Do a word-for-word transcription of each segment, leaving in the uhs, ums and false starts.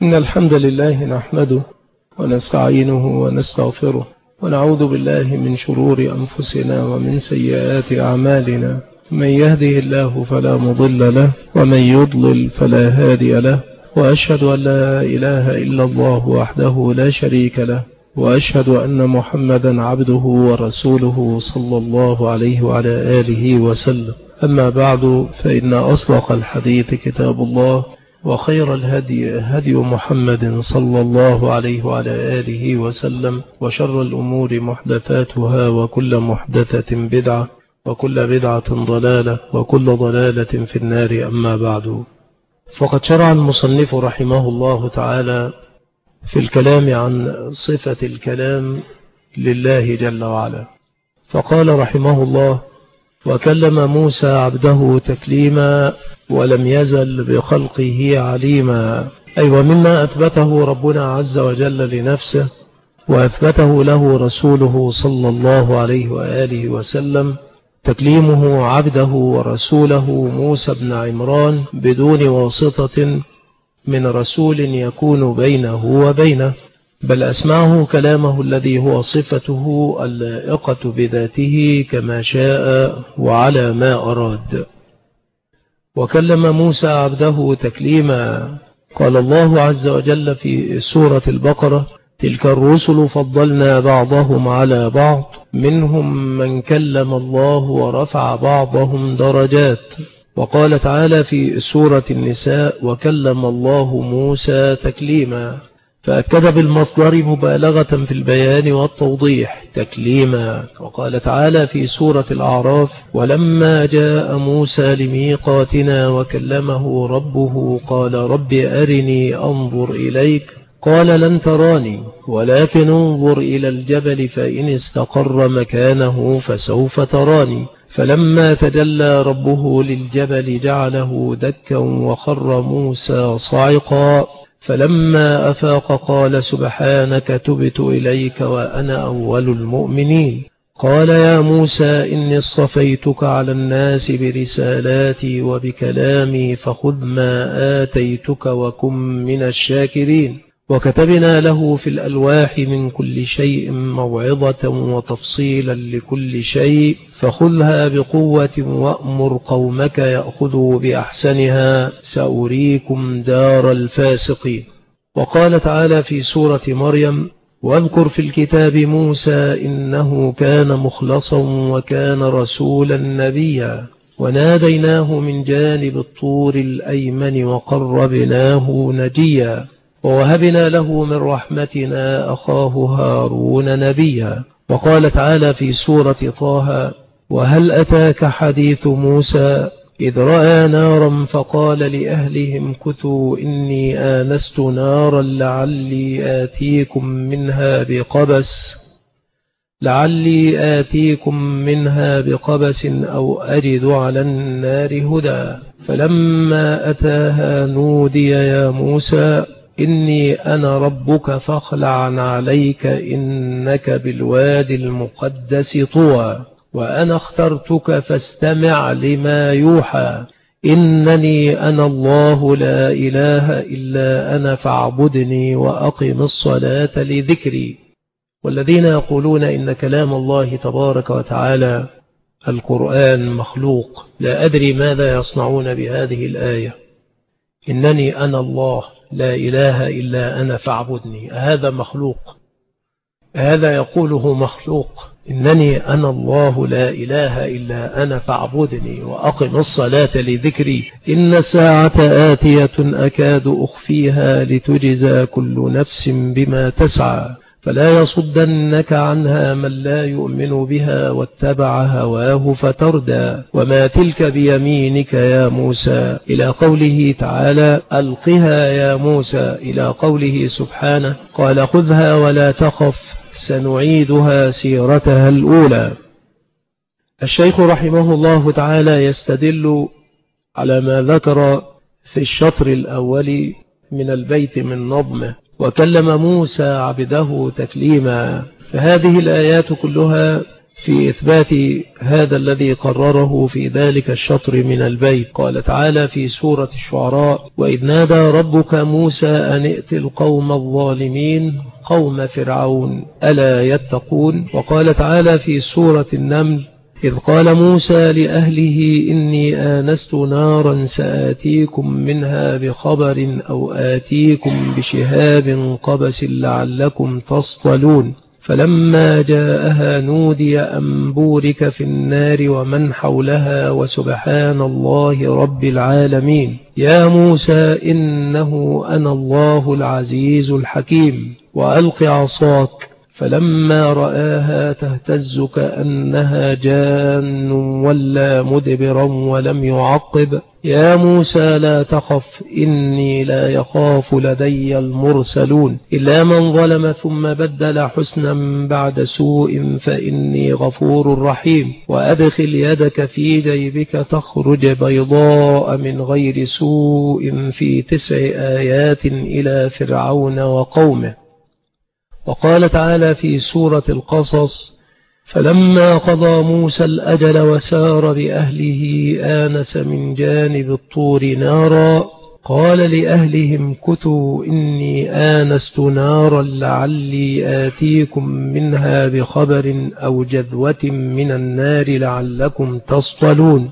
إن الحمد لله نحمده ونستعينه ونستغفره ونعوذ بالله من شرور أنفسنا ومن سيئات أعمالنا. من يهده الله فلا مضل له ومن يضلل فلا هادي له، وأشهد أن لا إله إلا الله وحده لا شريك له، وأشهد أن محمدا عبده ورسوله صلى الله عليه وعلى آله وسلم. أما بعد، فإن أصدق الحديث كتاب الله، وخير الهدي هدي محمد صلى الله عليه وعلى آله وسلم، وشر الأمور محدثاتها، وكل محدثة بدعة، وكل بدعة ضلالة، وكل ضلالة في النار. أما بعد، فقد شرع المصنف رحمه الله تعالى في الكلام عن صفة الكلام لله جل وعلا، فقال رحمه الله: وكلم موسى عبده تكليما ولم يزل بخلقه عليما. أي ومما أثبته ربنا عز وجل لنفسه وأثبته له رسوله صلى الله عليه وآله وسلم تكليمه عبده ورسوله موسى بن عمران بدون واسطة من رسول يكون بينه وبينه، بل أسمعه كلامه الذي هو صفته اللائقة بذاته كما شاء وعلى ما أراد. وكلم موسى عبده تكليما. قال الله عز وجل في سورة البقرة: تلك الرسل فضلنا بعضهم على بعض منهم من كلم الله ورفع بعضهم درجات. وقال تعالى في سورة النساء: وكلم الله موسى تكليما، فأكد بالمصدر مبالغة في البيان والتوضيح تكليما. وقال تعالى في سورة الأعراف: ولما جاء موسى لميقاتنا وكلمه ربه قال رب أرني أنظر إليك قال لن تراني ولكن انظر إلى الجبل فإن استقر مكانه فسوف تراني فلما تجلى ربه للجبل جعله دكا وخر موسى صعقا فلما أفاق قال سبحانك تبت إليك وأنا أول المؤمنين. قال يا موسى إني اصطفيتك على الناس برسالاتي وبكلامي فخذ ما آتيتك وكن من الشاكرين. وكتبنا له في الألواح من كل شيء موعظة وتفصيلا لكل شيء فخذها بقوة وأمر قومك يأخذوا بأحسنها سأريكم دار الفاسقين. وقال تعالى في سورة مريم: واذكر في الكتاب موسى إنه كان مخلصا وكان رسولا نبيا وناديناه من جانب الطور الأيمن وقربناه نجيا ووهبنا له من رحمتنا أخاه هارون نبيا. وقال تعالى في سورة طه: وهل أتاك حديث موسى إذ رأى نارا فقال لأهلهم كثوا إني آنست نارا لعلي آتيكم منها بقبس لعلي آتيكم منها بقبس أو أجد على النار هدى فلما أتاها نودي يا موسى إني أنا ربك فاخلع عليك إنك بالوادي المقدس طوى وأنا اخترتك فاستمع لما يوحى إنني أنا الله لا إله إلا أنا فاعبدني وأقم الصلاة لذكري. والذين يقولون إن كلام الله تبارك وتعالى القرآن مخلوق لا أدري ماذا يصنعون بهذه الآية: إنني أنا الله لا إله إلا أنا فاعبدني. هذا مخلوق؟ هذا يقوله مخلوق؟ إنني أنا الله لا إله إلا أنا فاعبدني وأقم الصلاة لذكري إن الساعة آتية أكاد أخفيها لتجزى كل نفس بما تسعى فلا يصدنك عنها من لا يؤمن بها واتبع هواه فتردى وما تلك بيمينك يا موسى إلى قوله تعالى: ألقها يا موسى إلى قوله سبحانه: قال خذها ولا تخف سنعيدها سيرتها الأولى. الشيخ رحمه الله تعالى يستدل على ما ذكر في الشطر الأول من البيت من نظمه: وكلم موسى عبده تكليما. فهذه الآيات كلها في إثبات هذا الذي قرره في ذلك الشطر من البيت. قال تعالى في سورة الشعراء: وإذ نادى ربك موسى أن ائت القوم الظالمين قوم فرعون ألا يتقون. وقال تعالى في سورة النمل: إذ قال موسى لأهله إني آنست نارا سآتيكم منها بخبر أو آتيكم بشهاب قبس لعلكم تصطلون. فلما جاءها نودي أن بورك في النار ومن حولها وسبحان الله رب العالمين. يا موسى إنه أنا الله العزيز الحكيم. وألق عصاك. فلما رآها تهتز كأنها جان ولا مدبرا ولم يعقب. يا موسى لا تخف إني لا يخاف لدي المرسلون إلا من ظلم ثم بدل حسنا بعد سوء فإني غفور رحيم. وأدخل يدك في جيبك تخرج بيضاء من غير سوء في تسع آيات إلى فرعون وقومه. وقال تعالى في سورة القصص: فلما قضى موسى الأجل وسار بأهله آنس من جانب الطور نارا قال لأهلهم كثوا إني آنست نارا لعلي آتيكم منها بخبر أو جذوة من النار لعلكم تصطلون.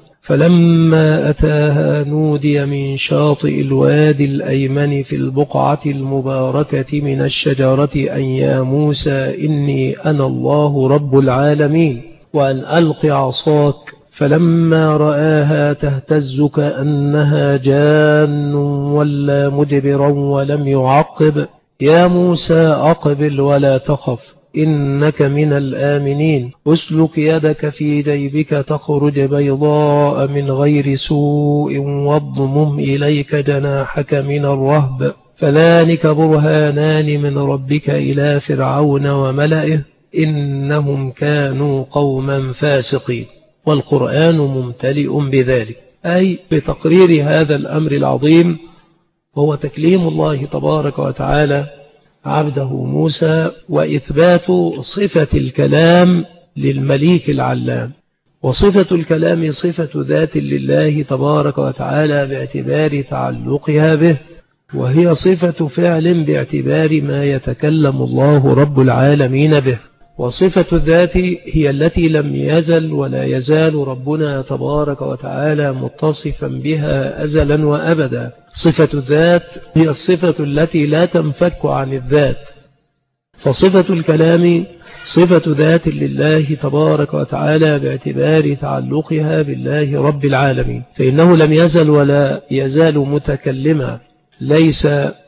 فلما أتاها نودي من شاطئ الوادي الأيمن في البقعة المباركة من الشجرة أن يا موسى إني أنا الله رب العالمين وأن ألق عصاك. فلما رآها تهتز كأنها جان ولا مدبرا ولم يعقب. يا موسى أقبل ولا تخف إنك من الآمنين. أسلك يدك في جيبك تخرج بيضاء من غير سوء واضمم إليك جناحك من الرهب فذلك برهانان من ربك إلى فرعون وملئه إنهم كانوا قوما فاسقين. والقرآن ممتلئ بذلك، أي بتقرير هذا الأمر العظيم، وهو تكليم الله تبارك وتعالى عبده موسى وإثبات صفة الكلام للمليك العلام. وصفة الكلام صفة ذات لله تبارك وتعالى باعتبار تعلقها به، وهي صفة فعل باعتبار ما يتكلم الله رب العالمين به. وصفة الذات هي التي لم يزل ولا يزال ربنا تبارك وتعالى متصفا بها أزلا وأبدا. صفة الذات هي الصفة التي لا تنفك عن الذات. فصفة الكلام صفة ذات لله تبارك وتعالى باعتبار تعلقها بالله رب العالمين، فإنه لم يزل ولا يزال متكلما، ليس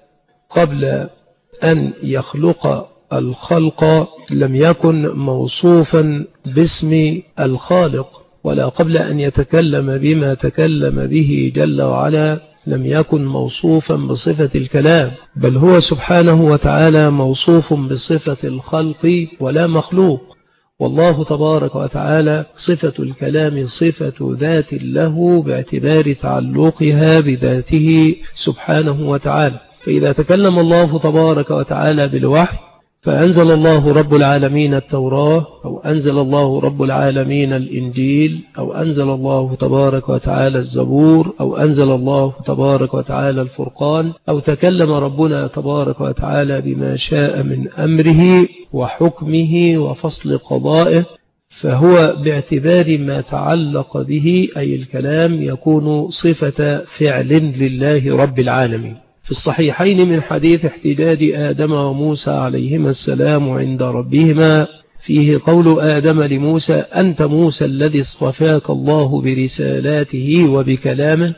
قبل أن يخلق الخلق لم يكن موصوفا باسم الخالق، ولا قبل أن يتكلم بما تكلم به جل وعلا لم يكن موصوفا بصفة الكلام، بل هو سبحانه وتعالى موصوف بصفة الخلق ولا مخلوق. والله تبارك وتعالى صفة الكلام صفة ذات له باعتبار تعلقها بذاته سبحانه وتعالى. فإذا تكلم الله تبارك وتعالى بالوحي فأنزل الله رب العالمين التوراة، أو أنزل الله رب العالمين الإنجيل، أو أنزل الله تبارك وتعالى الزبور، أو أنزل الله تبارك وتعالى الفرقان، أو تكلم ربنا تبارك وتعالى بما شاء من أمره وحكمه وفصل قضائه، فهو باعتبار ما تعلق به أي الكلام يكون صفة فعل لله رب العالمين. في الصحيحين من حديث احتجاج آدم وموسى عليهما السلام عند ربهما فيه قول آدم لموسى: أنت موسى الذي اصطفاك الله برسالاته وبكلامه.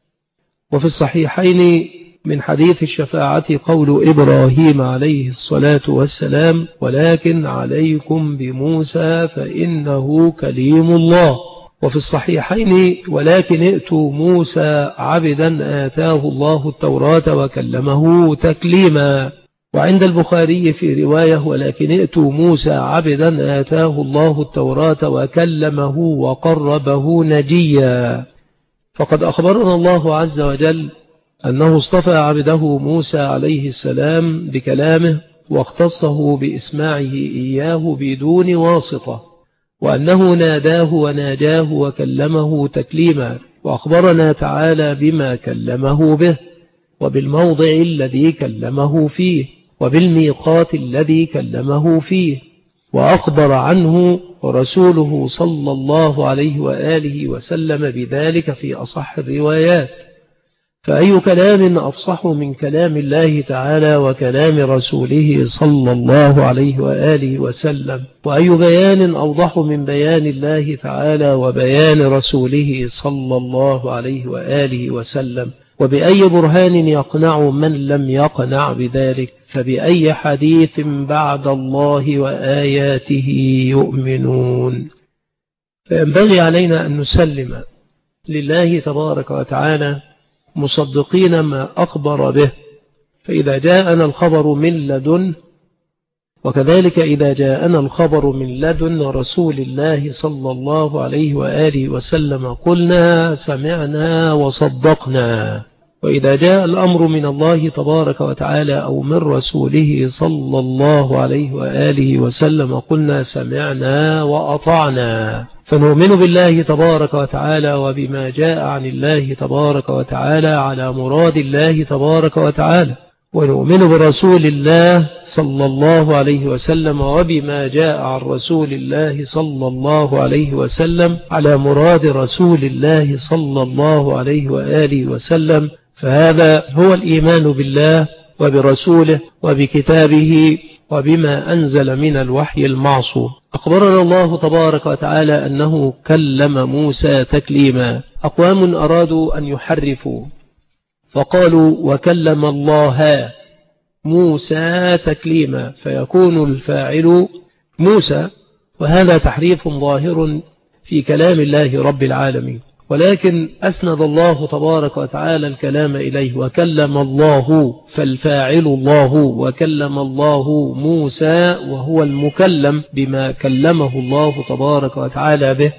وفي الصحيحين من حديث الشفاعة قول إبراهيم عليه الصلاة والسلام: ولكن عليكم بموسى فإنه كليم الله. وفي الصحيحين: ولكن ائتوا موسى عبدا آتاه الله التوراة وكلمه تكليما. وعند البخاري في رواية: ولكن ائتوا موسى عبدا آتاه الله التوراة وكلمه وقربه نجيا. فقد أخبرنا الله عز وجل أنه اصطفى عبده موسى عليه السلام بكلامه واختصه بإسماعه إياه بدون واسطة، وأنه ناداه وناجاه وكلمه تكليما، وأخبرنا تعالى بما كلمه به، وبالموضع الذي كلمه فيه، وبالميقات الذي كلمه فيه، وأخبر عنه ورسوله صلى الله عليه وآله وسلم بذلك في أصح الروايات. فأي كلام أفصح من كلام الله تعالى وكلام رسوله صلى الله عليه وآله وسلم، وأي بيان أوضح من بيان الله تعالى وبيان رسوله صلى الله عليه وآله وسلم، وبأي برهان يقنع من لم يقنع بذلك، فبأي حديث بعد الله وآياته يؤمنون. فينبغي علينا أن نسلم لله تبارك وتعالى مصدقين ما أخبر به، فإذا جاءنا الخبر من لدن، وكذلك إذا جاءنا الخبر من لدن رسول الله صلى الله عليه وآله وسلم قلنا سمعنا وصدقنا، وإذا جاء الأمر من الله تبارك وتعالى أو من رسوله صلى الله عليه وآله وسلم قلنا سمعنا وأطعنا. فنؤمن بالله تبارك وتعالى وبما جاء عن الله تبارك وتعالى على مراد الله تبارك وتعالى، ونؤمن برسول الله صلى الله عليه وسلم وبما جاء عن رسول الله صلى الله عليه وسلم على مراد رسول الله صلى الله عليه وآله وسلم. فهذا هو الإيمان بالله وبرسوله وبكتابه وبما أنزل من الوحي المعصوم. أخبرنا الله تبارك وتعالى أنه كلم موسى تكليما. أقوام أرادوا أن يحرفوا فقالوا وكلم الله موسى تكليما، فيكون الفاعل موسى، وهذا تحريف ظاهر في كلام الله رب العالمين، ولكن أسند الله تبارك وتعالى الكلام إليه وكلم الله، فالفاعل الله، وكلم الله موسى وهو المكلم بما كلمه الله تبارك وتعالى به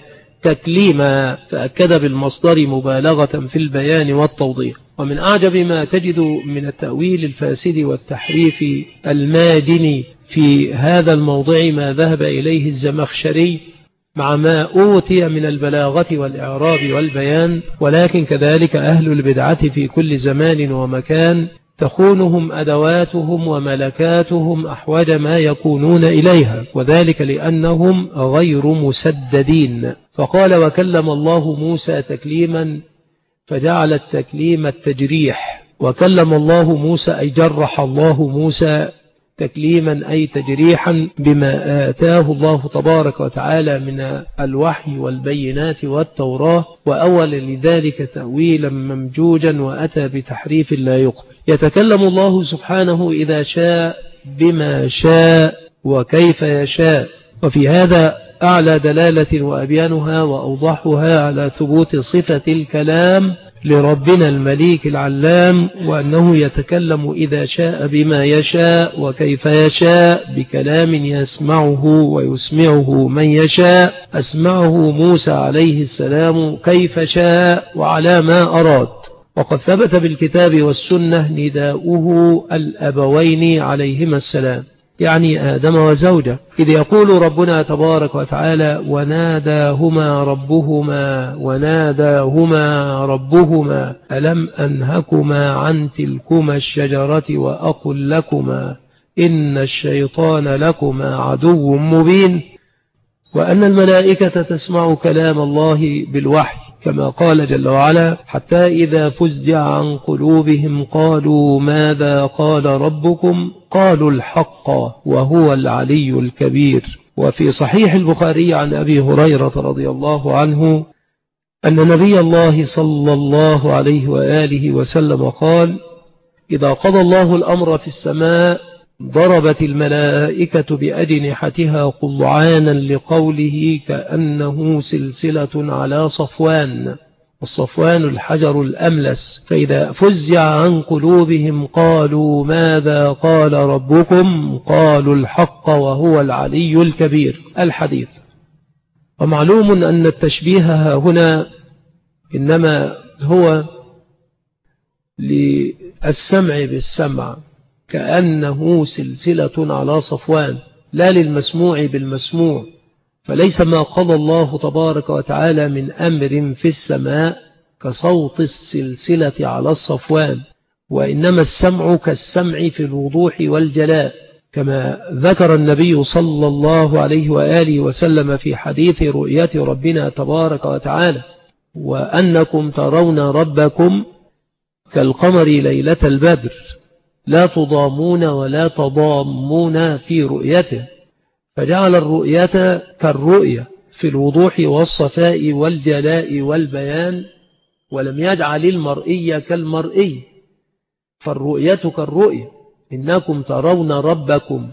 تكليما، فأكد بالمصدر مبالغة في البيان والتوضيح. ومن أعجب ما تجد من التأويل الفاسد والتحريف الماجن في هذا الموضع ما ذهب إليه الزمخشري مع ما أوتي من البلاغة والإعراب والبيان، ولكن كذلك أهل البدعة في كل زمان ومكان تخونهم أدواتهم وملكاتهم أحوج ما يكونون إليها، وذلك لأنهم غير مسددين. فقال وكلم الله موسى تكليما، فجعل التكليم التجريح، وكلم الله موسى أي جرح الله موسى تكليما أي تجريحا بما آتاه الله تبارك وتعالى من الوحي والبينات والتوراة، وأول لذلك تأويلا ممجوجا وأتى بتحريف لا يقبل. يتكلم الله سبحانه إذا شاء بما شاء وكيف يشاء، وفي هذا أعلى دلالة وأبيانها وأوضحها على ثبوت صفة الكلام لربنا المليك العلام، وأنه يتكلم إذا شاء بما يشاء وكيف يشاء بكلام يسمعه ويسمعه من يشاء. أسمعه موسى عليه السلام كيف شاء وعلى ما أراد، وقد ثبت بالكتاب والسنة نداؤه الأبوين عليهما السلام، يعني آدم وزوجه، إذ يقول ربنا تبارك وتعالى وناداهما ربهما وناداهما ربهما ألم أنهكما عن تلكما الشجرة وأقل لكما إن الشيطان لكما عدو مبين، وأن الملائكة تسمع كلام الله بالوحي كما قال جل وعلا حتى إذا فزع عن قلوبهم قالوا ماذا قال ربكم قالوا الحق وهو العلي الكبير. وفي صحيح البخاري عن أبي هريرة رضي الله عنه أن نبي الله صلى الله عليه وآله وسلم قال إذا قضى الله الأمر في السماء ضربت الملائكة بأجنحتها قضعانا لقوله كأنه سلسلة على صفوان، والصفوان الحجر الأملس، فإذا فزع عن قلوبهم قالوا ماذا قال ربكم قالوا الحق وهو العلي الكبير. الحديث. ومعلوم أن التشبيه هنا إنما هو للسمع بالسمع كأنه سلسلة على صفوان، لا للمسموع بالمسموع، فليس ما قضى الله تبارك وتعالى من أمر في السماء كصوت السلسلة على الصفوان، وإنما السمع كالسمع في الوضوح والجلاء، كما ذكر النبي صلى الله عليه وآله وسلم في حديث رؤية ربنا تبارك وتعالى: وأنكم ترون ربكم كالقمر ليلة البدر لا تضامون ولا تضامون في رؤيته، فجعل الرؤية كالرؤية في الوضوح والصفاء والجلاء والبيان، ولم يجعل المرئي كالمرئي، فالرؤية كالرؤية. إنكم ترون ربكم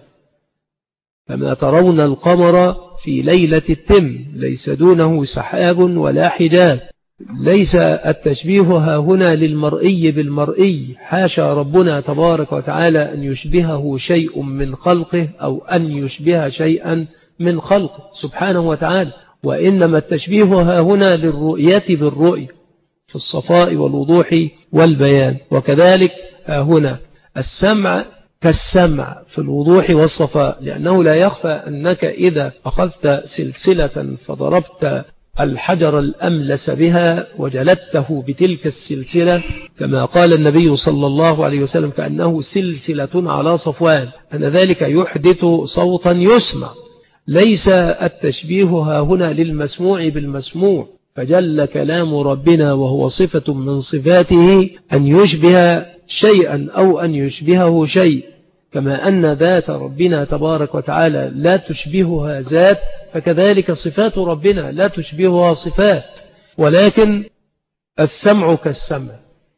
كما ترون القمر في ليلة التم ليس دونه سحاب ولا حجاب. ليس التشبيه ها هنا للمرئي بالمرئي، حاشا ربنا تبارك وتعالى أن يشبهه شيء من خلقه أو أن يشبه شيئا من خلقه سبحانه وتعالى، وإنما التشبيه ها هنا للرؤية بالرؤية في الصفاء والوضوح والبيان. وكذلك ها هنا السمع كالسمع في الوضوح والصفاء، لأنه لا يخفى أنك إذا أخذت سلسلة فضربت الحجر الأملس بها وجلدته بتلك السلسلة، كما قال النبي صلى الله عليه وسلم: كأنه سلسلة على صفوان، أن ذلك يحدث صوتا يسمع. ليس التشبيه ها هنا للمسموع بالمسموع، فجل كلام ربنا وهو صفة من صفاته أن يشبه شيئا أو أن يشبهه شيء، كما أن ذات ربنا تبارك وتعالى لا تشبهها ذات، فكذلك صفات ربنا لا تشبهها صفات. ولكن السمع كالسمع،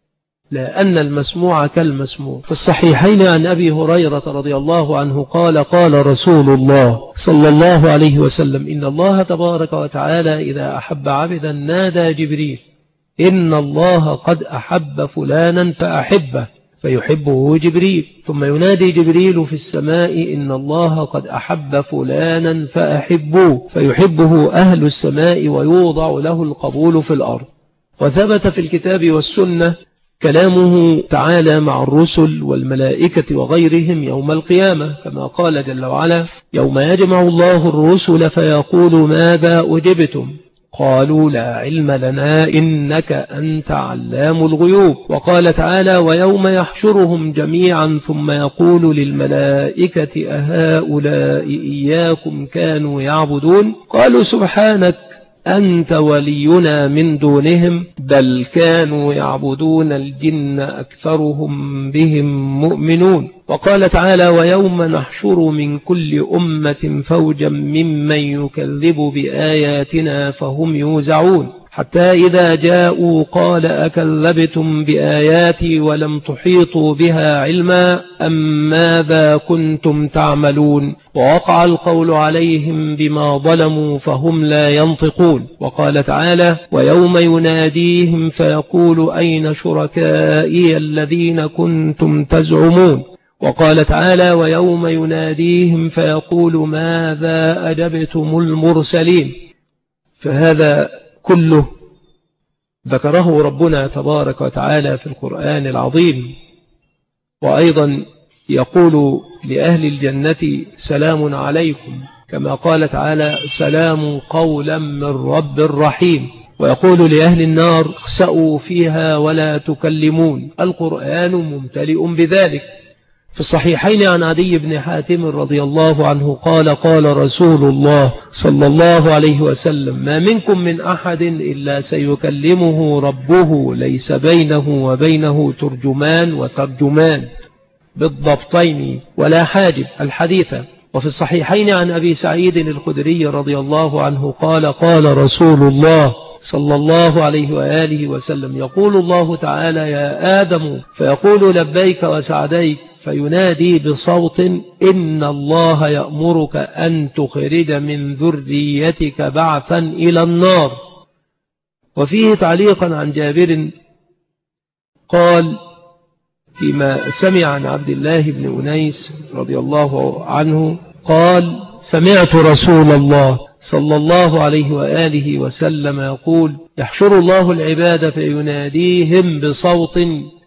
لأن المسموع كالمسموع. في الصحيحين عن أبي هريرة رضي الله عنه قال: قال رسول الله صلى الله عليه وسلم: إن الله تبارك وتعالى إذا أحب عبدا نادى جبريل: إن الله قد أحب فلانا فأحبه، فيحبه جبريل، ثم ينادي جبريل في السماء: إن الله قد أحب فلانا فأحبوه، فيحبه أهل السماء ويوضع له القبول في الأرض. وثبت في الكتاب والسنة كلامه تعالى مع الرسل والملائكة وغيرهم يوم القيامة، كما قال جل وعلا: يوم يجمع الله الرسل فيقول ماذا أجبتم؟ قالوا لا علم لنا إنك أنت علام الغيوب. وقال تعالى: ويوم يحشرهم جميعا ثم يقول للملائكة أهؤلاء إياكم كانوا يعبدون؟ قالوا سبحانك أنت ولينا من دونهم بل كانوا يعبدون الجن أكثرهم بهم مؤمنون. وقال تعالى: ويوم نحشر من كل أمة فوجا ممن يكذب بآياتنا فهم يوزعون، حتى إذا جاءوا قال أكذبتم بآياتي ولم تحيطوا بها علما أم ماذا كنتم تعملون؟ ووقع القول عليهم بما ظلموا فهم لا ينطقون. وقال تعالى: ويوم يناديهم فيقول أين شركائي الذين كنتم تزعمون؟ وقال تعالى: ويوم يناديهم فيقول ماذا أجبتم المرسلين؟ فهذا كله ذكره ربنا تبارك وتعالى في القرآن العظيم. وأيضا يقول لأهل الجنة سلام عليكم، كما قال تعالى: سلام قولا من رب رحيم. ويقول لأهل النار: اخسأوا فيها ولا تكلمون. القرآن ممتلئ بذلك. في الصحيحين عن عدي بن حاتم رضي الله عنه قال: قال رسول الله صلى الله عليه وسلم: ما منكم من أحد إلا سيكلمه ربه ليس بينه وبينه ترجمان وترجمان بالضبطين ولا حاجب. الحديث. وفي الصحيحين عن أبي سعيد الخدري رضي الله عنه قال: قال رسول الله صلى الله عليه وآله وسلم: يقول الله تعالى: يا آدم، فيقول لبيك وسعديك، فينادي بصوت: إن الله يأمرك أن تخرج من ذريتك بعثا إلى النار. وفيه تعليقا عن جابر قال فيما سمع عن عبد الله بن أنيس رضي الله عنه قال: سمعت رسول الله صلى الله عليه وآله وسلم يقول: يحشر الله العباد فيناديهم بصوت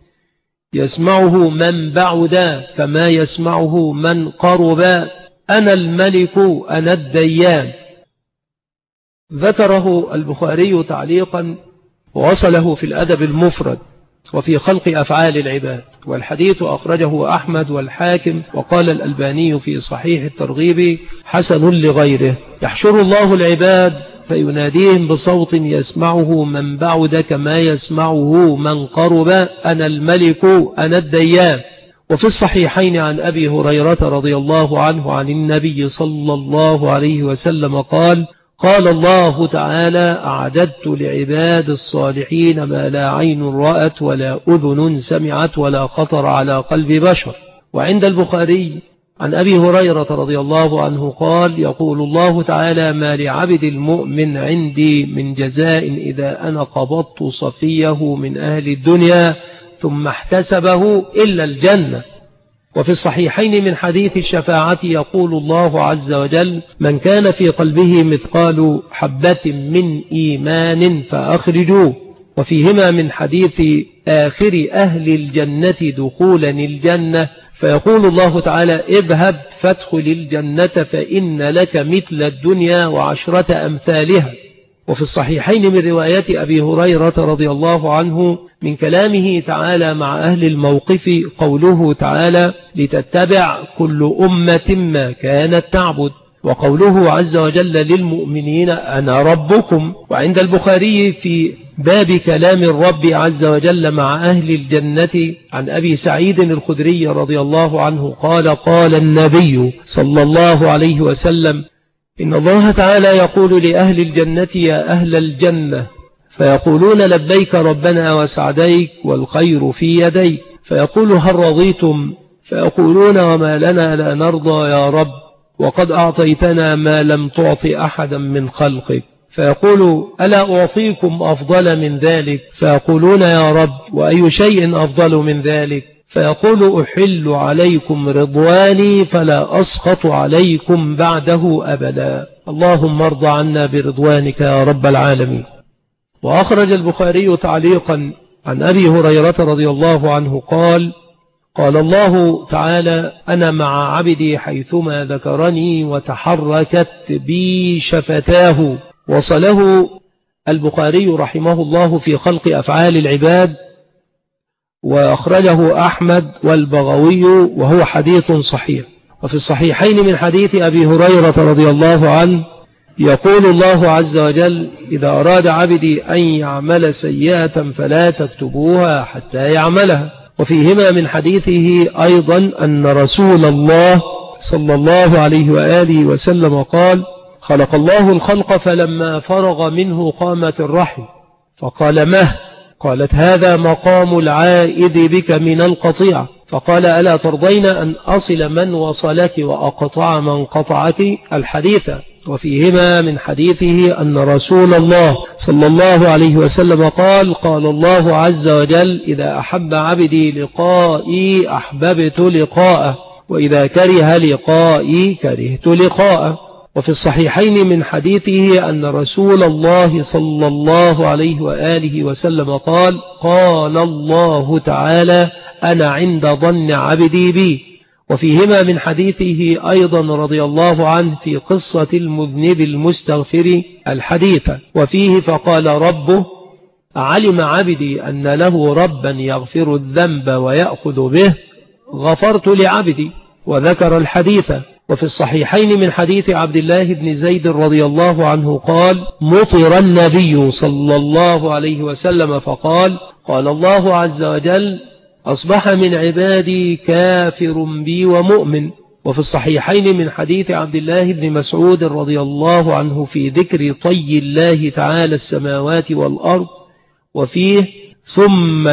يسمعه من بعدا كما يسمعه من قربا: أنا الملك أنا الديان. ذكره البخاري تعليقا ووصله في الأدب المفرد وفي خلق أفعال العباد، والحديث أخرجه أحمد والحاكم، وقال الألباني في صحيح الترغيب حسن لغيره. يحشر الله العباد فيناديهم بصوت يسمعه من بعد كما يسمعه من قرب، أنا الملك أنا الديان. وفي الصحيحين عن أبي هريرة رضي الله عنه عن النبي صلى الله عليه وسلم قال: قال الله تعالى: أعددت لعباد الصالحين ما لا عين رأت ولا أذن سمعت ولا خطر على قلب بشر. وعند البخاري عن أبي هريرة رضي الله عنه قال: يقول الله تعالى: ما لعبد المؤمن عندي من جزاء إذا أنا قبضت صفيه من أهل الدنيا ثم احتسبه إلا الجنة. وفي الصحيحين من حديث الشفاعة يقول الله عز وجل: من كان في قلبه مثقال حبة من إيمان فأخرجوه. وفيهما من حديث آخر أهل الجنة دخولا الجنة فيقول الله تعالى: اذهب فادخل الجنة فإن لك مثل الدنيا وعشرة أمثالها. وفي الصحيحين من رواية أبي هريرة رضي الله عنه من كلامه تعالى مع أهل الموقف قوله تعالى: لتتبع كل أمة ما كانت تعبد، وقوله عز وجل للمؤمنين: أنا ربكم. وعند البخاري في باب كلام الرب عز وجل مع أهل الجنة عن أبي سعيد الخدري رضي الله عنه قال: قال النبي صلى الله عليه وسلم: إن الله تعالى يقول لأهل الجنة: يا أهل الجنة، فيقولون: لبيك ربنا وسعديك والخير في يديك. فيقول: هل رضيتم؟ فيقولون: وما لنا لا نرضى يا رب، وقد أعطيتنا ما لم تعط أحدا من خلقك. فيقول: ألا أعطيكم أفضل من ذلك؟ فيقولون: يا رب، وأي شيء أفضل من ذلك؟ فيقول: أحل عليكم رضواني فلا أسخط عليكم بعده أبدا. اللهم ارض عنا برضوانك يا رب العالمين. وأخرج البخاري تعليقا عن أبي هريرة رضي الله عنه قال: قال الله تعالى: أنا مع عبدي حيثما ذكرني وتحركت بي شفتاه. وصله البخاري رحمه الله في خلق أفعال العباد، وأخرجه أحمد والبغوي وهو حديث صحيح. وفي الصحيحين من حديث أبي هريرة رضي الله عنه يقول الله عز وجل: إذا أراد عبدي أن يعمل سيئة فلا تكتبوها حتى يعملها. وفيهما من حديثه أيضا أن رسول الله صلى الله عليه وآله وسلم قال: خلق الله الخلق فلما فرغ منه قامت الرحم، فقال: مه؟ قالت: هذا مقام العائد بك من القطيع. فقال: ألا ترضين أن أصل من وصلك وأقطع من قطعك؟ الحديث. وفيهما من حديثه أن رسول الله صلى الله عليه وسلم قال: قال الله عز وجل: إذا أحب عبدي لقائي أحببت لقاءه، وإذا كره لقائي كرهت لقاءه. وفي الصحيحين من حديثه أن رسول الله صلى الله عليه وآله وسلم قال: قال الله تعالى: أنا عند ظن عبدي بي. وفيهما من حديثه أيضا رضي الله عنه في قصة المذنب المستغفر الحديث، وفيه فقال ربه: علم عبدي أن له ربا يغفر الذنب ويأخذ به، غفرت لعبدي. وذكر الحديث. وفي الصحيحين من حديث عبد الله بن زيد رضي الله عنه قال: مطر النبي صلى الله عليه وسلم فقال: قال الله عز وجل: أصبح من عبادي كافر بي ومؤمن. وفي الصحيحين من حديث عبد الله بن مسعود رضي الله عنه في ذكر طي الله تعالى السماوات والأرض، وفيه: ثم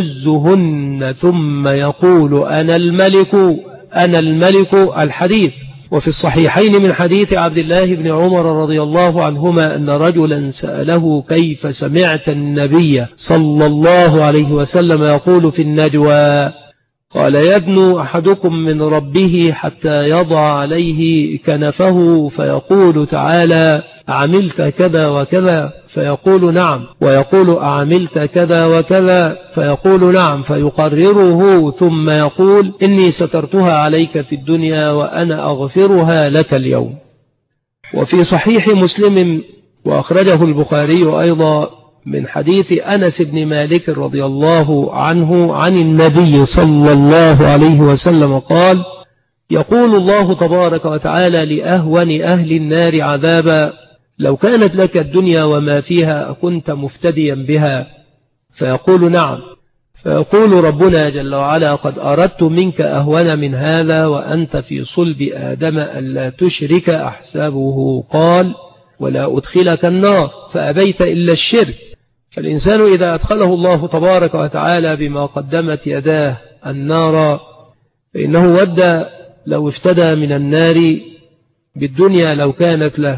يهزهن ثم يقول أنا الملك أنا الملك الحديث. وفي الصحيحين من حديث عبد الله بن عمر رضي الله عنهما أن رجلا سأله: كيف سمعت النبي صلى الله عليه وسلم يقول في النجوى؟ قال: يدنو أحدكم من ربه حتى يضع عليه كنفه فيقول تعالى: أعملت كذا وكذا؟ فيقول: نعم. ويقول: أعملت كذا وكذا؟ فيقول: نعم. فيقرره ثم يقول: إني سترتها عليك في الدنيا وأنا أغفرها لك اليوم. وفي صحيح مسلم وأخرجه البخاري أيضا من حديث أنس بن مالك رضي الله عنه عن النبي صلى الله عليه وسلم قال: يقول الله تبارك وتعالى لأهون أهل النار عذابا: لو كانت لك الدنيا وما فيها أكنت مفتديا بها؟ فيقول: نعم. فيقول ربنا جل وعلا: قد أردت منك أهون من هذا وأنت في صلب آدم ألا تشرك أحسابه. قال: ولا أدخلك النار، فأبيت إلا الشرك. فالإنسان إذا أدخله الله تبارك وتعالى بما قدمت يداه النار فإنه ود لو افتدى من النار بالدنيا لو كانت له.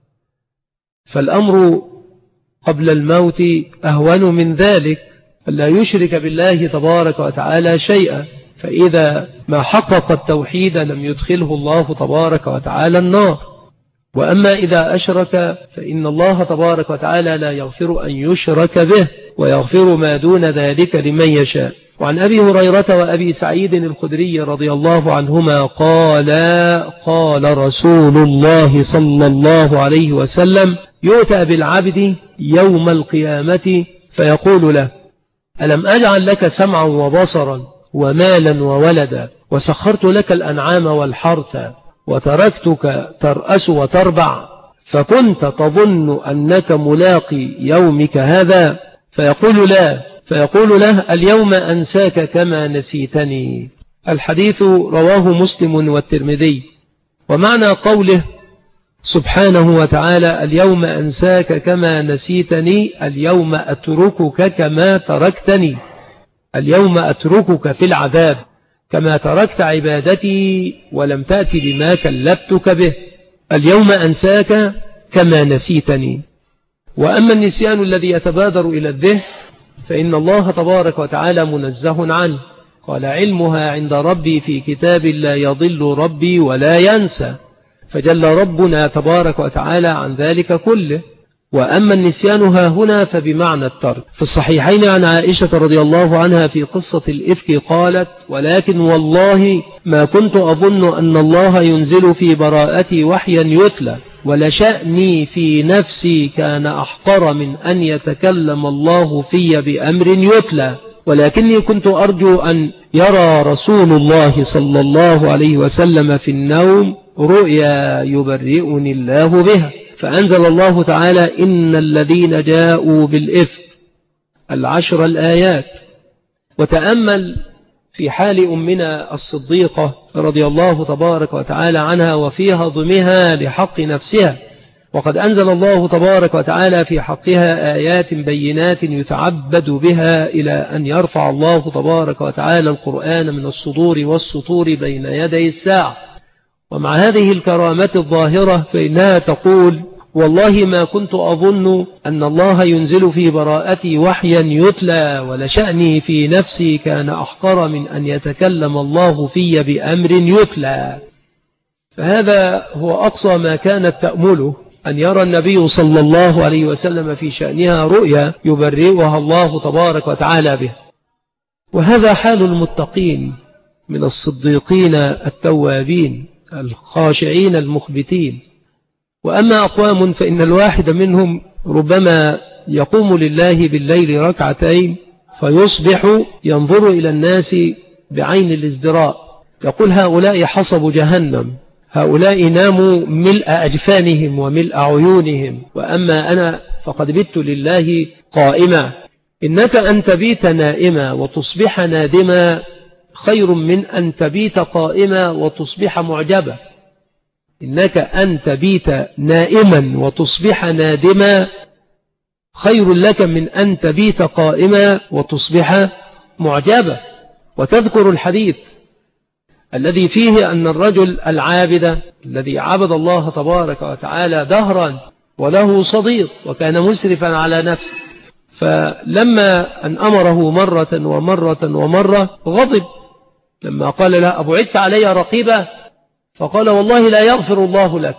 فالأمر قبل الموت أهون من ذلك، ألا يشرك بالله تبارك وتعالى شيئا، فإذا ما حقق التوحيد لم يدخله الله تبارك وتعالى النار. وأما إذا أشرك فإن الله تبارك وتعالى لا يغفر أن يشرك به، ويغفر ما دون ذلك لمن يشاء. وعن أبي هريرة وأبي سعيد الخدري رضي الله عنهما قال: قال رسول الله صلى الله عليه وسلم: يؤتى بالعبد يوم القيامة فيقول له: ألم أجعل لك سمعا وبصرا ومالا وولدا وسخرت لك الأنعام والحرث وتركتك ترأس وتربع فكنت تظن أنك ملاقي يومك هذا؟ فيقول: لا. فيقول له: اليوم أنساك كما نسيتني. الحديث رواه مسلم والترمذي. ومعنى قوله سبحانه وتعالى: اليوم أنساك كما نسيتني، اليوم أتركك كما تركتني، اليوم أتركك في العذاب كما تركت عبادتي ولم تأتي بما كلفتك به، اليوم أنساك كما نسيتني. وأما النسيان الذي يتبادر إلى الذهن فإن الله تبارك وتعالى منزه عنه، قال: علمها عند ربي في كتاب لا يضل ربي ولا ينسى، فجل ربنا تبارك وتعالى عن ذلك كله. وأما النسيان ها هنا فبمعنى الترك. في الصحيحين عن عائشة رضي الله عنها في قصة الإفك قالت: ولكن والله ما كنت أظن أن الله ينزل في براءتي وحيا يتلى، ولشأني في نفسي كان أحقر من أن يتكلم الله في بأمر يتلى، ولكني كنت أرجو أن يرى رسول الله صلى الله عليه وسلم في النوم رؤيا يبرئني الله بها، فأنزل الله تعالى: إن الذين جاءوا بالإفك العشر الآيات. وتأمل في حال أمنا الصديقة رضي الله تبارك وتعالى عنها وفي هضمها لحق نفسها، وقد أنزل الله تبارك وتعالى في حقها آيات بينات يتعبد بها إلى أن يرفع الله تبارك وتعالى القرآن من الصدور والسطور بين يدي الساعة. ومع هذه الكرامة الظاهرة فإنها تقول: والله ما كنت أظن أن الله ينزل في براءتي وحيا يتلى، ولشأني في نفسي كان أحقر من أن يتكلم الله في بأمر يتلى. فهذا هو أقصى ما كانت تأمله، أن يرى النبي صلى الله عليه وسلم في شأنها رؤيا يبرئها الله تبارك وتعالى به. وهذا حال المتقين من الصديقين التوابين الخاشعين المخبتين. وأما أقوام فإن الواحد منهم ربما يقوم لله بالليل ركعتين فيصبح ينظر إلى الناس بعين الازدراء، يقول: هؤلاء حصب جهنم، هؤلاء ناموا ملء أجفانهم وملء عيونهم، وأما أنا فقد بت لله قائما. إنك أن تبيت نائما وتصبح نادما خير من أن تبيت قائما وتصبح معجبا. إنك أن تبيت نائما وتصبح نادما خير لك من أن تبيت قائما وتصبح معجبا. وتذكر الحديث الذي فيه أن الرجل العابد الذي عبد الله تبارك وتعالى دهرا وله صديق وكان مسرفا على نفسه، فلما أن أمره مرة ومرة ومرة غضب لما قال له: أبعدت علي رقيبا؟ فقال: والله لا يغفر الله لك.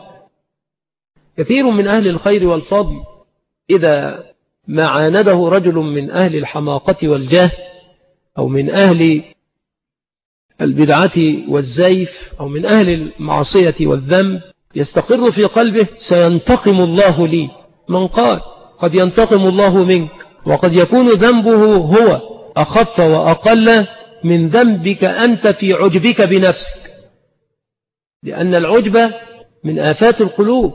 كثير من أهل الخير والفضل إذا ما عانده رجل من أهل الحماقة والجهل أو من أهل البدعة والزيف أو من أهل المعصية والذنب يستقر في قلبه: سينتقم الله لي، من قال قد ينتقم الله منك، وقد يكون ذنبه هو أخف وأقل من ذنبك أنت في عجبك بنفسك، لأن العجب من آفات القلوب،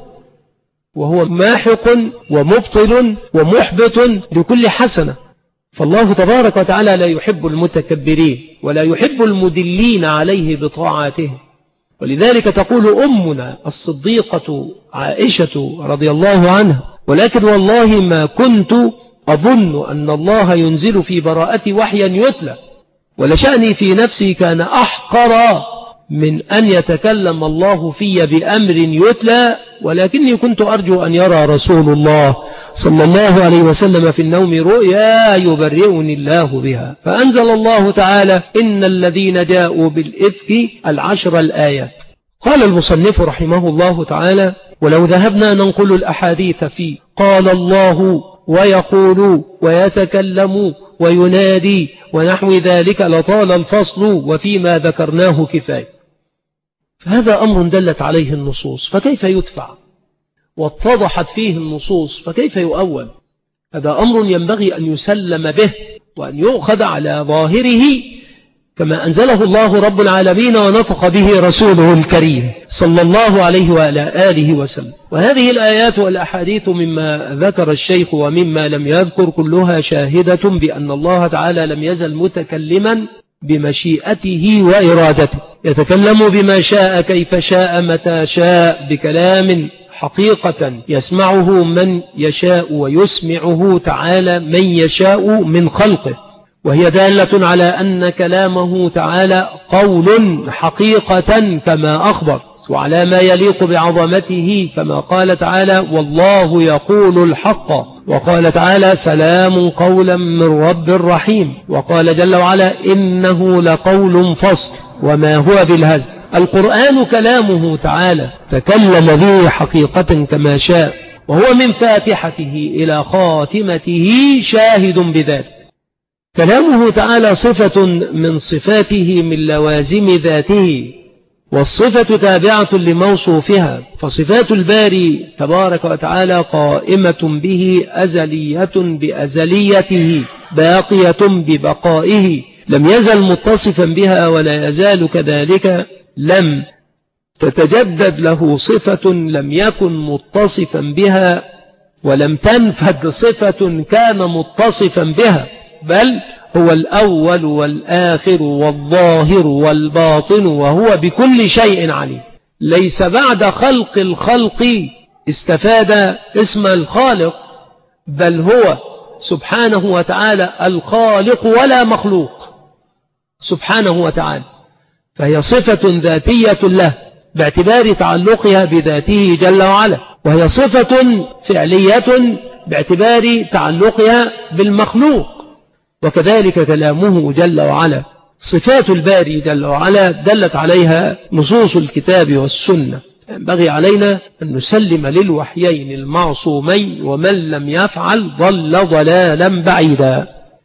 وهو ماحق ومبطل ومحبط لكل حسنة. فالله تبارك وتعالى لا يحب المتكبرين ولا يحب المدلين عليه بطاعاته. ولذلك تقول أمنا الصديقة عائشة رضي الله عنها: ولكن والله ما كنت أظن أن الله ينزل في براءة وحيا يتلى، ولشأني في نفسي كان أحقر من أن يتكلم الله في بأمر يتلى، ولكني كنت أرجو أن يرى رسول الله صلى الله عليه وسلم في النوم رؤيا يبرئني الله بها، فأنزل الله تعالى: إن الذين جاءوا بالإفك العشر الآيات. قال المصنف رحمه الله تعالى: ولو ذهبنا ننقل الأحاديث في قال الله ويقول ويتكلم وينادي ونحو ذلك لطال الفصل، وفيما ذكرناه كفاية. فهذا أمر دلت عليه النصوص، فكيف يدفع؟ واتضحت فيه النصوص، فكيف يؤول؟ هذا أمر ينبغي أن يسلم به وأن يؤخذ على ظاهره كما أنزله الله رب العالمين ونطق به رسوله الكريم صلى الله عليه وعلى آله وسلم. وهذه الآيات والأحاديث مما ذكر الشيخ ومما لم يذكر كلها شاهدة بأن الله تعالى لم يزل متكلما بمشيئته وإرادته، يتكلم بما شاء كيف شاء متى شاء، بكلام حقيقة يسمعه من يشاء ويسمعه تعالى من يشاء من خلقه، وهي دالة على أن كلامه تعالى قول حقيقة كما أخبر، وعلى ما يليق بعظمته كما قال تعالى: والله يقول الحق، وقال تعالى: سلام قولا من رب رحيم، وقال جل وعلا: إنه لقول فصل وما هو بالهزل. القرآن كلامه تعالى تكلم به حقيقة كما شاء، وهو من فاتحته إلى خاتمته شاهد بذلك. كلامه تعالى صفة من صفاته من لوازم ذاته، والصفة تابعة لموصوفها، فصفات الباري تبارك وتعالى قائمة به أزلية بأزليته، باقية ببقائه، لم يزل متصفا بها ولا يزال كذلك، لم تتجدد له صفة لم يكن متصفا بها، ولم تنفد صفة كان متصفا بها، بل هو الأول والآخر والظاهر والباطن، وهو بكل شيء عليم. ليس بعد خلق الخلق استفاد اسم الخالق، بل هو سبحانه وتعالى الخالق ولا مخلوق سبحانه وتعالى، فهي صفة ذاتية له باعتبار تعلقها بذاته جل وعلا، وهي صفة فعلية باعتبار تعلقها بالمخلوق. وكذلك كلامه جل وعلا، صفات الباري جل وعلا دلت عليها نصوص الكتاب والسنة. ينبغي علينا أن نسلم للوحيين المعصومين، ومن لم يفعل ضل ضلالا بعيدا.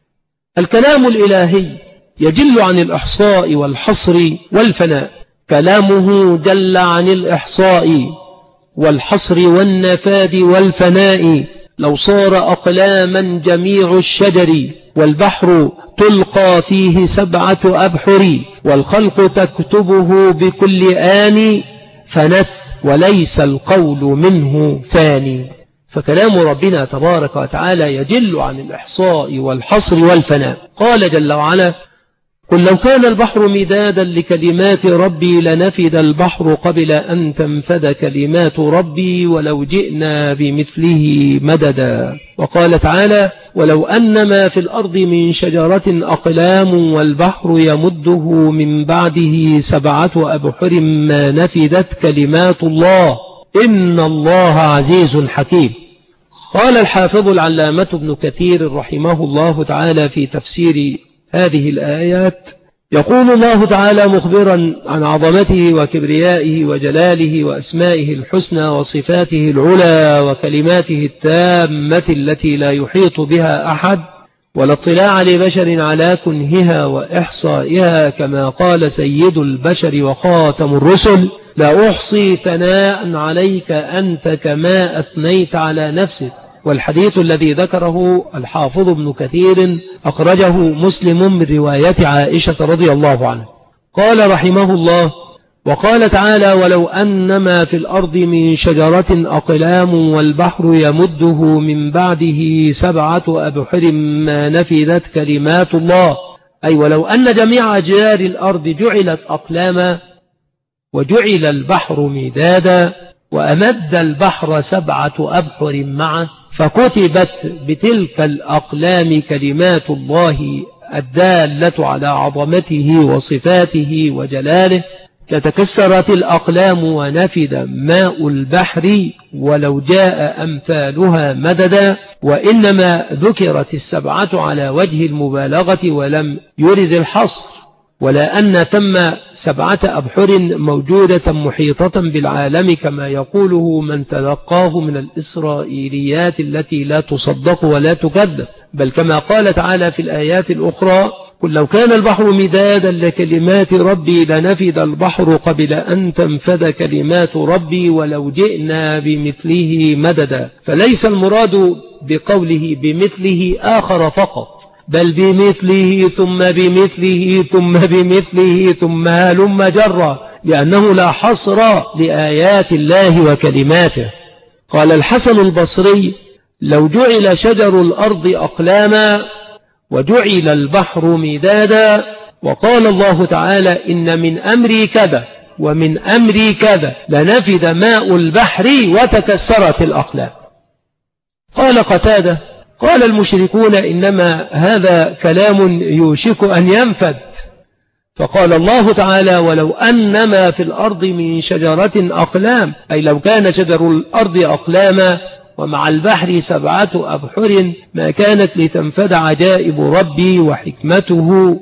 الكلام الإلهي يجل عن الإحصاء والحصر والفناء، كلامه جل عن الإحصاء والحصر والنفاد والفناء. لو صار أقلاما جميع الشجر، والبحر تلقى فيه سبعة أبحر، والخلق تكتبه بكل آن، فنت وليس القول منه فاني. فكلام ربنا تبارك وتعالى يجل عن الإحصاء والحصر والفناء. قال جل وعلا: قل لو كان البحر مدادا لكلمات ربي لنفد البحر قبل أن تنفد كلمات ربي ولو جئنا بمثله مددا. وقال تعالى: ولو أن ما في الأرض من شجرة أقلام والبحر يمده من بعده سبعة أبحر ما نفدت كلمات الله إن الله عزيز حكيم. قال الحافظ العلامة ابن كثير رحمه الله تعالى في تفسير هذه الآيات: يقول الله تعالى مخبرا عن عظمته وكبريائه وجلاله وأسمائه الحسنى وصفاته العلى وكلماته التامة التي لا يحيط بها أحد ولا اطلاع لبشر على كنهها وإحصائها، كما قال سيد البشر وخاتم الرسل لا أحصي ثناء عليك أنت كما أثنيت على نفسك. والحديث الذي ذكره الحافظ ابن كثير أخرجه مسلم من رواية عائشة رضي الله عنها. قال رحمه الله: وقال تعالى: ولو أن ما في الأرض من شجرة أقلام والبحر يمده من بعده سبعة أبحر ما نفذت كلمات الله. أي ولو أن جميع أشجار الأرض جعلت أقلاما وجعل البحر مدادا وأمد البحر سبعة أبحر معه فكتبت بتلك الأقلام كلمات الله الدالة على عظمته وصفاته وجلاله لتكسرت الأقلام ونفد ماء البحر ولو جاء أمثالها مددا. وإنما ذكرت السبعة على وجه المبالغة ولم يرد الحصر، ولا أن ثم سبعة أبحر موجودة محيطة بالعالم كما يقوله من تلقاه من الإسرائيليات التي لا تصدق ولا تكذب، بل كما قال تعالى في الآيات الأخرى: قل لو كان البحر مدادا لكلمات ربي لنفد البحر قبل أن تنفد كلمات ربي ولو جئنا بمثله مددا. فليس المراد بقوله بمثله آخر فقط، بل بمثله ثم بمثله ثم بمثله ثم هلم جرا، لأنه لا حصر لآيات الله وكلماته. قال الحسن البصري: لو جعل شجر الأرض أقلاما وجعل البحر مدادا. وقال الله تعالى: إن من أمري كذا ومن أمري كذا لنفد ماء البحر وتكسرت الأقلام. قال قتادة: قال المشركون إنما هذا كلام يوشك أن ينفد. فقال الله تعالى: ولو أن ما في الأرض من شجرة أقلام، أي لو كان شجر الأرض أقلاما ومع البحر سبعة أبحر ما كانت لتنفد عجائب ربي وحكمته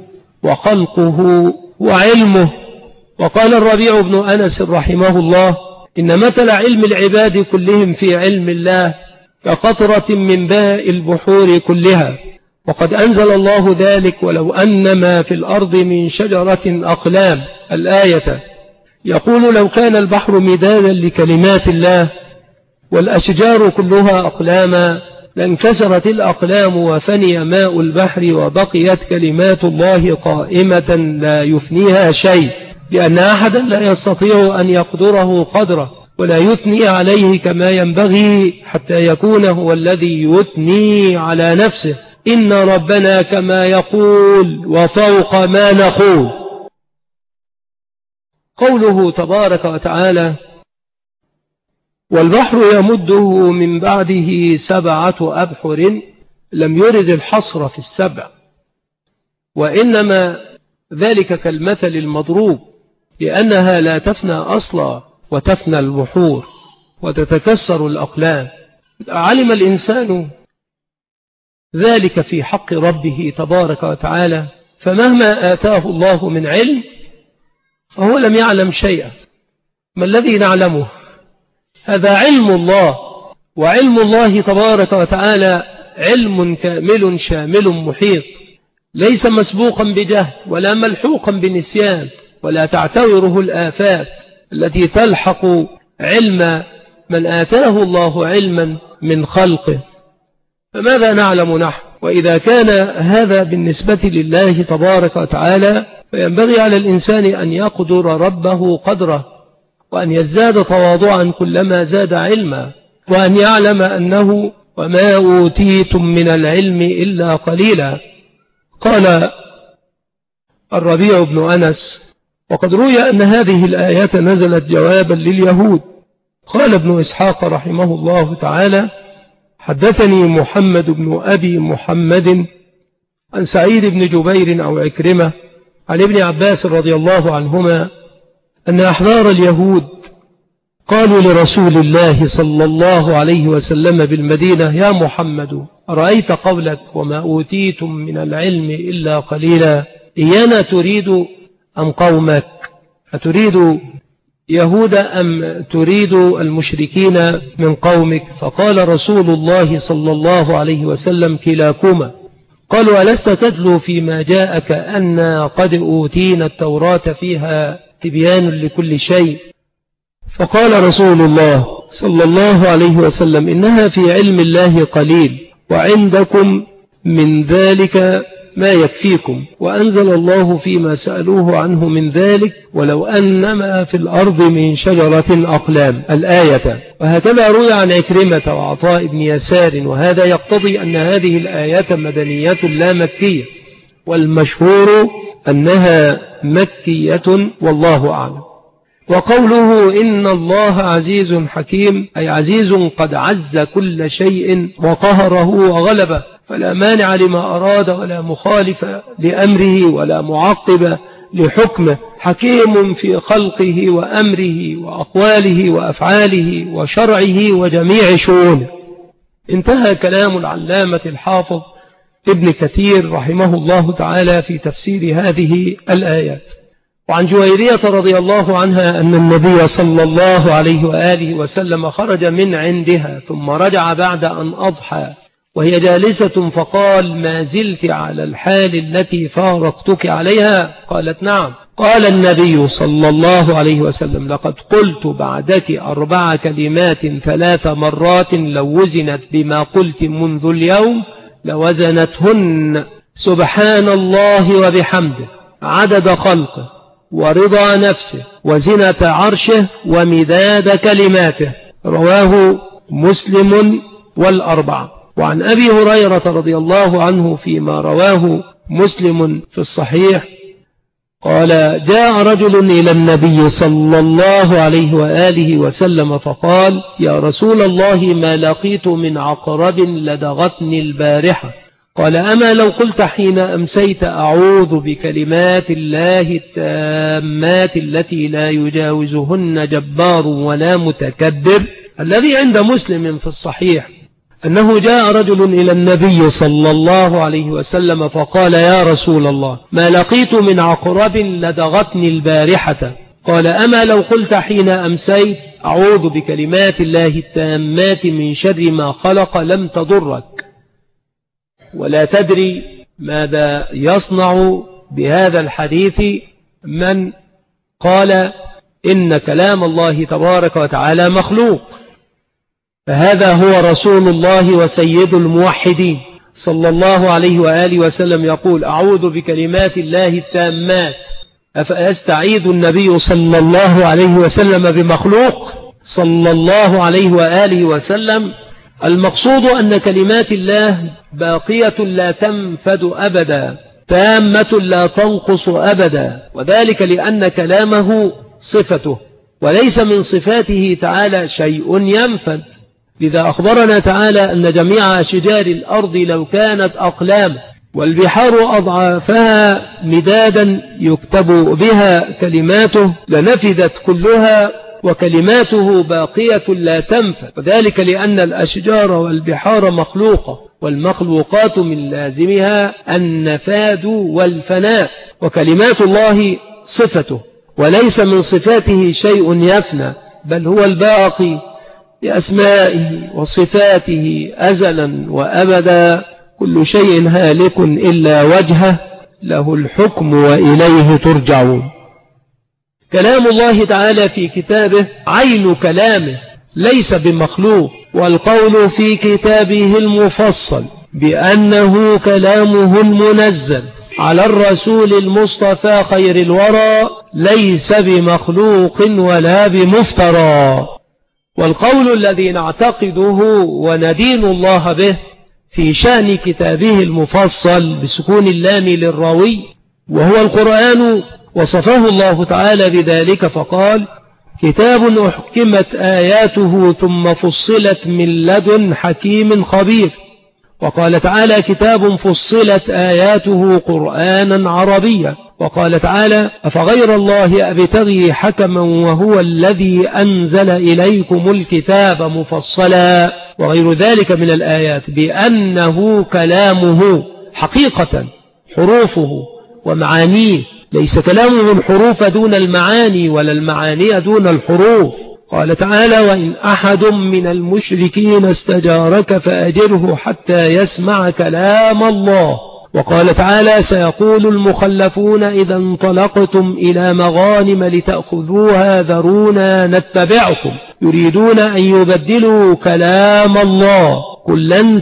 وخلقه وعلمه. وقال الربيع بن أنس رحمه الله: إن مثل علم العباد كلهم في علم الله كقطرة من باء البحور كلها. وقد أنزل الله ذلك: ولو أن ما في الأرض من شجرة أقلام، الآية. يقول: لو كان البحر مدادا لكلمات الله والأشجار كلها أقلاما لانكسرت الأقلام وفني ماء البحر وبقيت كلمات الله قائمة لا يفنيها شيء، لأن أحدا لا يستطيع أن يقدره قدره ولا يثني عليه كما ينبغي حتى يكون هو الذي يثني على نفسه. إن ربنا كما يقول وفوق ما نقول. قوله تبارك وتعالى: والبحر يمده من بعده سبعة أبحر، لم يرد الحصر في السبع، وإنما ذلك كالمثل المضروب، لأنها لا تفنى أصلا وتفنى البحور وتتكسر الأقلام. علم الإنسان ذلك في حق ربه تبارك وتعالى، فمهما آتاه الله من علم فهو لم يعلم شيئا. ما الذي نعلمه؟ هذا علم الله، وعلم الله تبارك وتعالى علم كامل شامل محيط، ليس مسبوقا بجهل ولا ملحوقا بنسيان، ولا تعتوره الآفات التي تلحق علم من آتاه الله علما من خلقه. فماذا نعلم نحن؟ وإذا كان هذا بالنسبة لله تبارك وتعالى فينبغي على الإنسان أن يقدر ربه قدره، وأن يزداد تواضعا كلما زاد علما، وأن يعلم أنه وما أوتيتم من العلم إلا قليلا. قال الربيع بن أنس: وقد روي أن هذه الآيات نزلت جوابا لليهود. قال ابن إسحاق رحمه الله تعالى: حدثني محمد بن أبي محمد عن سعيد بن جبير أو عكرمة عن ابن عباس رضي الله عنهما أن أحبار اليهود قالوا لرسول الله صلى الله عليه وسلم بالمدينة: يا محمد، أرأيت قولك وما أوتيتم من العلم إلا قليلا، إيانا تريد أم قومك؟ أتريد يهود أم تريد المشركين من قومك؟ فقال رسول الله صلى الله عليه وسلم: كلاكما. قالوا: ألست تتلو فيما جاءك أن قد أوتينا التوراة فيها تبيان لكل شيء فقال رسول الله صلى الله عليه وسلم إنها في علم الله قليل وعندكم من ذلك ما يكفيكم، وأنزل الله فيما سألوه عنه من ذلك ولو أنما في الأرض من شجرة أقلام الآية. وهكذا روي عن عكرمة وعطاء بن يسار، وهذا يقتضي أن هذه الآيات مدنية لا مكية، والمشهور أنها مكية والله أعلم. وقوله إن الله عزيز حكيم أي عزيز قد عز كل شيء وقهره وغلبه، فلا مانع لما أراد ولا مخالف لأمره ولا معقب لحكمه، حكيم في خلقه وأمره وأقواله وأفعاله وشرعه وجميع شؤونه. انتهى كلام العلامة الحافظ ابن كثير رحمه الله تعالى في تفسير هذه الآيات. وعن جويرية رضي الله عنها أن النبي صلى الله عليه وآله وسلم خرج من عندها ثم رجع بعد أن أضحى وهي جالسة فقال ما زلت على الحال التي فارقتك عليها؟ قالت نعم. قال النبي صلى الله عليه وسلم لقد قلت بعدك أربع كلمات ثلاث مرات لو وزنت بما قلت منذ اليوم لوزنتهن سبحان الله وبحمده عدد خلقه ورضا نفسه وزنة عرشه ومداد كلماته. رواه مسلم والأربعة. وعن أبي هريرة رضي الله عنه فيما رواه مسلم في الصحيح قال جاء رجل إلى النبي صلى الله عليه وآله وسلم فقال يا رسول الله ما لقيت من عقرب لدغتني البارحة. قال أما لو قلت حين أمسيت أعوذ بكلمات الله التامات التي لا يجاوزهن جبار ولا متكبر. الذي عند مسلم في الصحيح أنه جاء رجل إلى النبي صلى الله عليه وسلم فقال يا رسول الله ما لقيت من عقرب لدغتني البارحة. قال أما لو قلت حين أمسيت أعوذ بكلمات الله التامات من شر ما خلق لم تضرك. ولا تدري ماذا يصنع بهذا الحديث من قال إن كلام الله تبارك وتعالى مخلوق، فهذا هو رسول الله وسيد الموحدين صلى الله عليه وآله وسلم يقول أعوذ بكلمات الله التامات. أفأستعيذ النبي صلى الله عليه وسلم بمخلوق صلى الله عليه وآله وسلم؟ المقصود أن كلمات الله باقية لا تنفد أبدا، تامة لا تنقص أبدا، وذلك لأن كلامه صفته وليس من صفاته تعالى شيء ينفد. لذا أخبرنا تعالى أن جميع أشجار الأرض لو كانت أقلام والبحار أضعافها مدادا يكتب بها كلماته لنفذت كلها، وكلماته باقية لا تنفد، وذلك لأن الأشجار والبحار مخلوقة، والمخلوقات من لازمها النفاد والفناء، وكلمات الله صفته وليس من صفاته شيء يفنى، بل هو الباقي بأسمائه وصفاته أزلا وأبدا. كل شيء هالك إلا وجهه له الحكم وإليه ترجعون. كلام الله تعالى في كتابه عين كلامه ليس بمخلوق، والقول في كتابه المفصل بأنه كلامه المنزل على الرسول المصطفى خير الورى ليس بمخلوق ولا بمفترى. والقول الذي نعتقده وندين الله به في شأن كتابه المفصل بسكون اللام للراوي وهو القرآن وصفه الله تعالى بذلك فقال كتاب أحكمت آياته ثم فصلت من لدن حكيم خبير. وقال تعالى كتاب فصلت آياته قرآنا عربيا. وقال تعالى أفغير الله أبتغي حكما وهو الذي أنزل إليكم الكتاب مفصلا، وغير ذلك من الآيات بأنه كلامه حقيقة حروفه ومعانيه، ليس كلامه الحروف دون المعاني ولا المعاني دون الحروف. قال تعالى وإن أحد من المشركين استجارك فأجره حتى يسمع كلام الله. وقال تعالى سيقول المخلفون إذا انطلقتم إلى مغانم لتأخذوها ذرونا نتبعكم يريدون أن يبدلوا كلام الله قل لن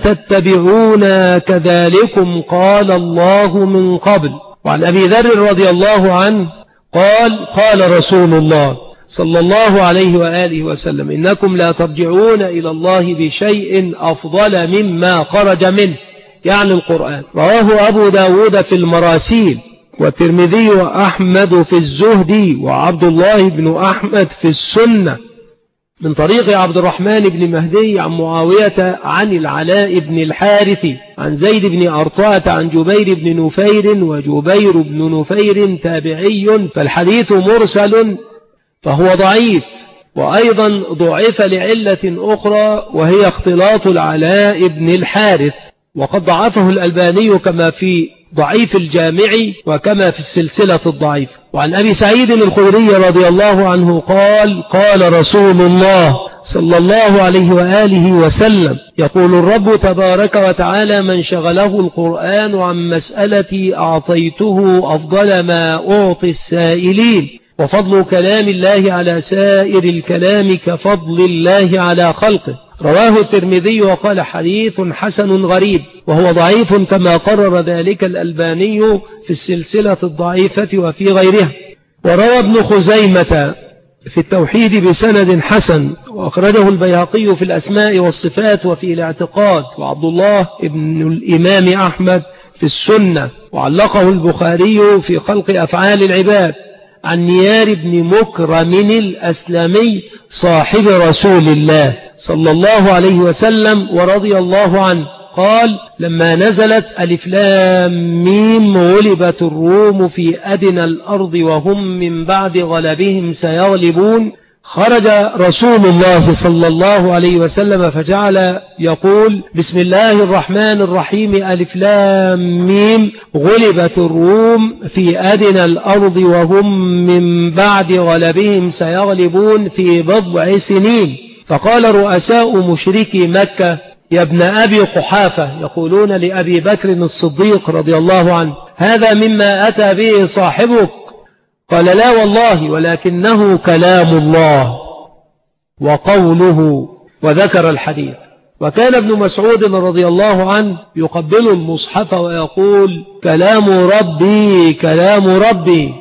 تتبعونا كذلكم قال الله من قبل. وعن أبي ذر رضي الله عنه قال قال رسول الله صلى الله عليه وآله وسلم إنكم لا ترجعون إلى الله بشيء أفضل مما خرج منه، يعني القرآن. رواه أبو داود في المراسيل، والترمذي وأحمد في الزهد، وعبد الله بن أحمد في السنة من طريق عبد الرحمن بن مهدي عن معاوية عن العلاء بن الحارث عن زيد بن أرطاة عن جبير بن نفير، وجبير بن نفير تابعي فالحديث مرسل فهو ضعيف، وأيضا ضعف لعلة أخرى وهي اختلاط العلاء بن الحارث، وقد ضعفه الألباني كما في ضعيف الجامع وكما في السلسلة الضعيف. وعن أبي سعيد الخدري رضي الله عنه قال قال رسول الله صلى الله عليه وآله وسلم يقول الرب تبارك وتعالى من شغله القرآن عن مسألتي أعطيته أفضل ما أعطي السائلين، وفضل كلام الله على سائر الكلام كفضل الله على خلقه. رواه الترمذي وقال حديث حسن غريب، وهو ضعيف كما قرر ذلك الألباني في السلسلة الضعيفة وفي غيرها. وروى ابن خزيمة في التوحيد بسند حسن، وأخرجه البيهقي في الأسماء والصفات وفي الاعتقاد، وعبد الله ابن الإمام أحمد في السنة، وعلقه البخاري في خلق أفعال العباد عن نيار بن مكرم الأسلمي صاحب رسول الله صلى الله عليه وسلم ورضي الله عنه قال لما نزلت ألف لام ميم غلبت الروم في أدنى الأرض وهم من بعد غلبهم سيغلبون، خرج رسول الله صلى الله عليه وسلم فجعل يقول بسم الله الرحمن الرحيم ألف لام ميم غلبت الروم في أدنى الأرض وهم من بعد غلبهم سيغلبون في بضع سنين. فقال رؤساء مشركي مكة يا ابن أبي قحافة يقولون لأبي بكر الصديق رضي الله عنه هذا مما أتى به صاحبك؟ قال لا والله ولكنه كلام الله وقوله، وذكر الحديث. وكان ابن مسعود رضي الله عنه يقبل المصحف ويقول كلام ربي كلام ربي،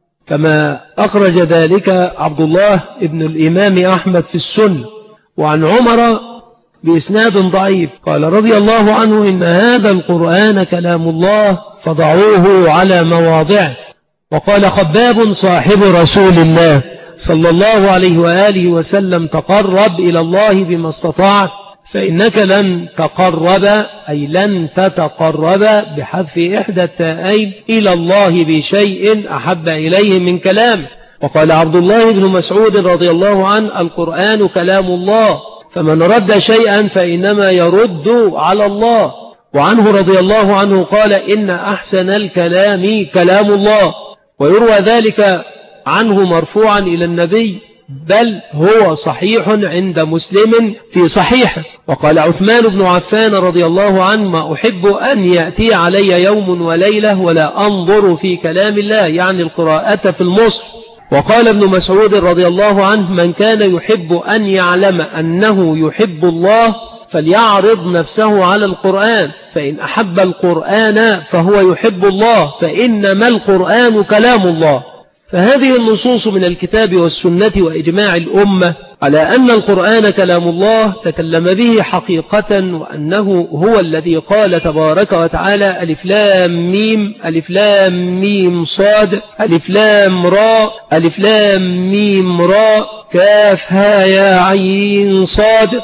كما أخرج ذلك عبد الله ابن الإمام أحمد في السنة. وعن عمر بإسناد ضعيف قال رضي الله عنه إن هذا القرآن كلام الله فضعوه على مواضعه. وقال خباب صاحب رسول الله صلى الله عليه وآله وسلم تقرب إلى الله بما استطاعت فإنك لن تقرب أي لن تتقرب بحذف إحدى التاءين إلى الله بشيء أحب إليه من كلام. وقال عبد الله بن مسعود رضي الله عنه القرآن كلام الله فمن رد شيئا فإنما يرد على الله. وعنه رضي الله عنه قال إن أحسن الكلام كلام الله، ويروى ذلك عنه مرفوعا إلى النبي بل هو صحيح عند مسلم في صحيحه. وقال عثمان بن عفان رضي الله عنه ما أحب أن يأتي علي يوم وليلة ولا أنظر في كلام الله، يعني القراءة في المصحف. وقال ابن مسعود رضي الله عنه من كان يحب أن يعلم أنه يحب الله فليعرض نفسه على القرآن، فإن أحب القرآن فهو يحب الله، فإنما القرآن كلام الله. فهذه النصوص من الكتاب والسنة وإجماع الأمة على أن القرآن كلام الله تكلم به حقيقة، وأنه هو الذي قال تبارك وتعالى ألف لام ميم ألف لام ميم صاد ألف لام راء ألف لام ميم راء كاف ها يا عين صاد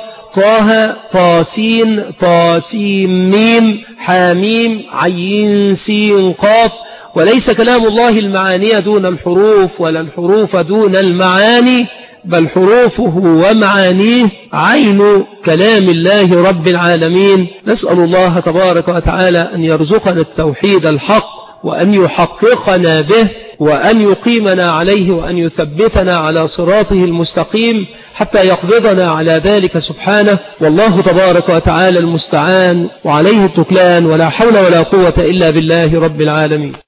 طه طاسين طاسين ميم حاميم عين سين قاف. وليس كلام الله المعاني دون الحروف ولا الحروف دون المعاني، بل حروفه ومعانيه عين كلام الله رب العالمين. نسأل الله تبارك وتعالى أن يرزقنا التوحيد الحق وأن يحققنا به وأن يقيمنا عليه وأن يثبتنا على صراطه المستقيم حتى يقبضنا على ذلك سبحانه. والله تبارك وتعالى المستعان وعليه التكلان، ولا حول ولا قوة إلا بالله رب العالمين.